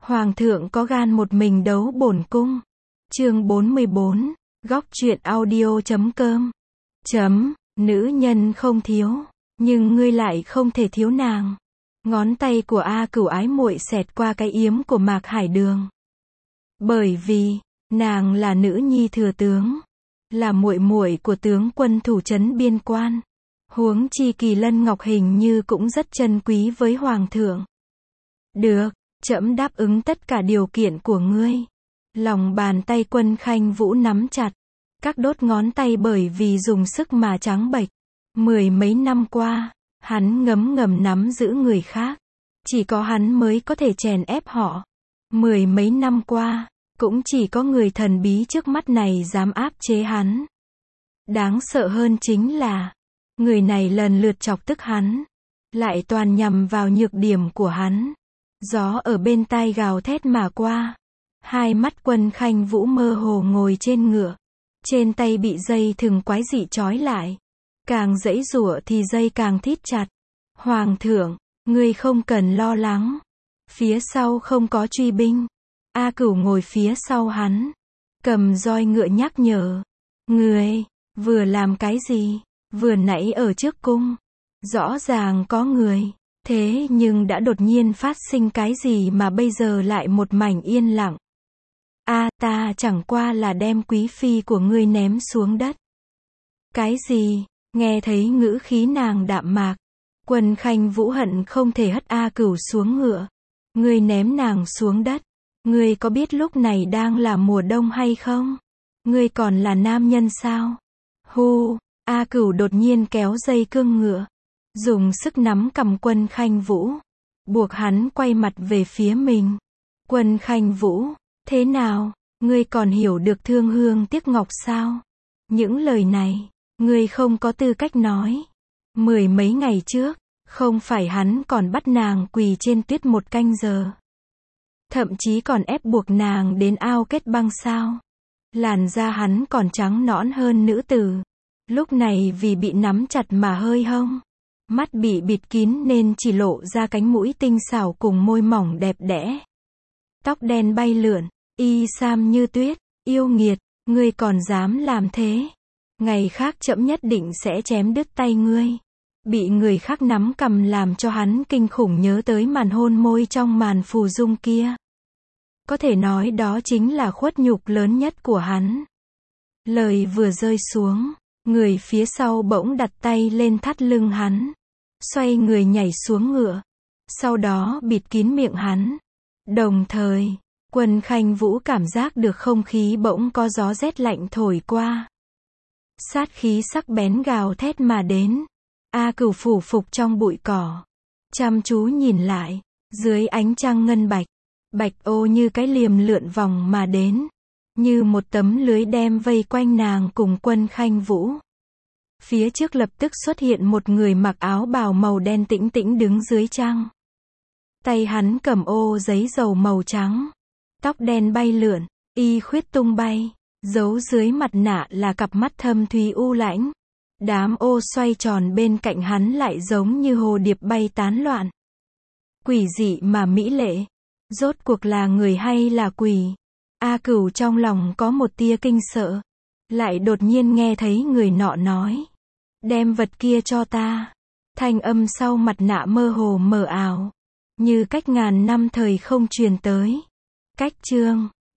Hoàng thượng có gan một mình đấu bổn cung. Chương 44, góc truyện audio.com. Nữ nhân không thiếu, nhưng ngươi lại không thể thiếu nàng. Ngón tay của A Cửu ái muội xẹt qua cái yếm của Mạc Hải Đường. Bởi vì, nàng là nữ nhi thừa tướng, là muội muội của tướng quân thủ trấn biên quan. Huống chi Kỳ Lân Ngọc hình như cũng rất trân quý với hoàng thượng. Được, trẫm đáp ứng tất cả điều kiện của ngươi. Lòng bàn tay Quân Khanh Vũ nắm chặt, các đốt ngón tay bởi vì dùng sức mà trắng bệch. Mười mấy năm qua, hắn ngấm ngầm nắm giữ người khác. Chỉ có hắn mới có thể chèn ép họ. Mười mấy năm qua, cũng chỉ có người thần bí trước mắt này dám áp chế hắn. Đáng sợ hơn chính là, người này lần lượt chọc tức hắn, lại toàn nhằm vào nhược điểm của hắn. Gió ở bên tai gào thét mà qua. Hai mắt Quân Khanh Vũ mơ hồ ngồi trên ngựa. Trên tay bị dây thừng quái dị trói lại. Càng giãy giụa thì dây càng thít chặt. Hoàng thượng, ngươi không cần lo lắng. Phía sau không có truy binh. A Cửu ngồi phía sau hắn, cầm roi ngựa nhắc nhở. Ngươi, vừa làm cái gì? Vừa nãy ở trước cung, rõ ràng có người. Thế nhưng đã đột nhiên phát sinh cái gì mà bây giờ lại một mảnh yên lặng? Ta chẳng qua là đem quý phi của ngươi ném xuống đất. Cái gì? Nghe thấy ngữ khí nàng đạm mạc, Quân Khanh Vũ hận không thể hất A Cửu xuống ngựa. Ngươi ném nàng xuống đất. Ngươi có biết lúc này đang là mùa đông hay không? Ngươi còn là nam nhân sao? Hu, A Cửu đột nhiên kéo dây cương ngựa, dùng sức nắm cầm Quân Khanh Vũ, buộc hắn quay mặt về phía mình. Quân Khanh Vũ, thế nào? Ngươi còn hiểu được thương hương tiếc ngọc sao? Những lời này, ngươi không có tư cách nói. Mười mấy ngày trước, không phải hắn còn bắt nàng quỳ trên tuyết một canh giờ. Thậm chí còn ép buộc nàng đến ao kết băng sao? Làn da hắn còn trắng nõn hơn nữ tử. Lúc này vì bị nắm chặt mà hơi hông. Mắt bị bịt kín nên chỉ lộ ra cánh mũi tinh xảo cùng môi mỏng đẹp đẽ. Tóc đen bay lượn, y sam như tuyết, yêu nghiệt, ngươi còn dám làm thế. Ngày khác trẫm nhất định sẽ chém đứt tay ngươi. Bị người khác nắm cầm làm cho hắn kinh khủng nhớ tới màn hôn môi trong màn phù dung kia. Có thể nói đó chính là khuất nhục lớn nhất của hắn. Lời vừa rơi xuống, người phía sau bỗng đặt tay lên thắt lưng hắn, xoay người nhảy xuống ngựa, sau đó bịt kín miệng hắn. Đồng thời, Quân Khanh Vũ cảm giác được không khí bỗng có gió rét lạnh thổi qua. Sát khí sắc bén gào thét mà đến. A Cửu phủ phục trong bụi cỏ, chăm chú nhìn lại, dưới ánh trăng ngân bạch, bạch ô như cái liềm lượn vòng mà đến, như một tấm lưới đem vây quanh nàng cùng Quân Khanh Vũ. Phía trước lập tức xuất hiện một người mặc áo bào màu đen tĩnh tĩnh đứng dưới trăng. Tay hắn cầm ô giấy dầu màu trắng, tóc đen bay lượn, y khuyết tung bay, giấu dưới mặt nạ là cặp mắt thâm thúy u lãnh. Đám ô xoay tròn bên cạnh hắn lại giống như hồ điệp bay tán loạn. Quỷ dị mà mỹ lệ. Rốt cuộc là người hay là quỷ? A Cửu trong lòng có một tia kinh sợ. Lại đột nhiên nghe thấy người nọ nói. Đem vật kia cho ta. Thanh âm sau mặt nạ mơ hồ mờ ảo. Như cách ngàn năm thời không truyền tới. Cách chương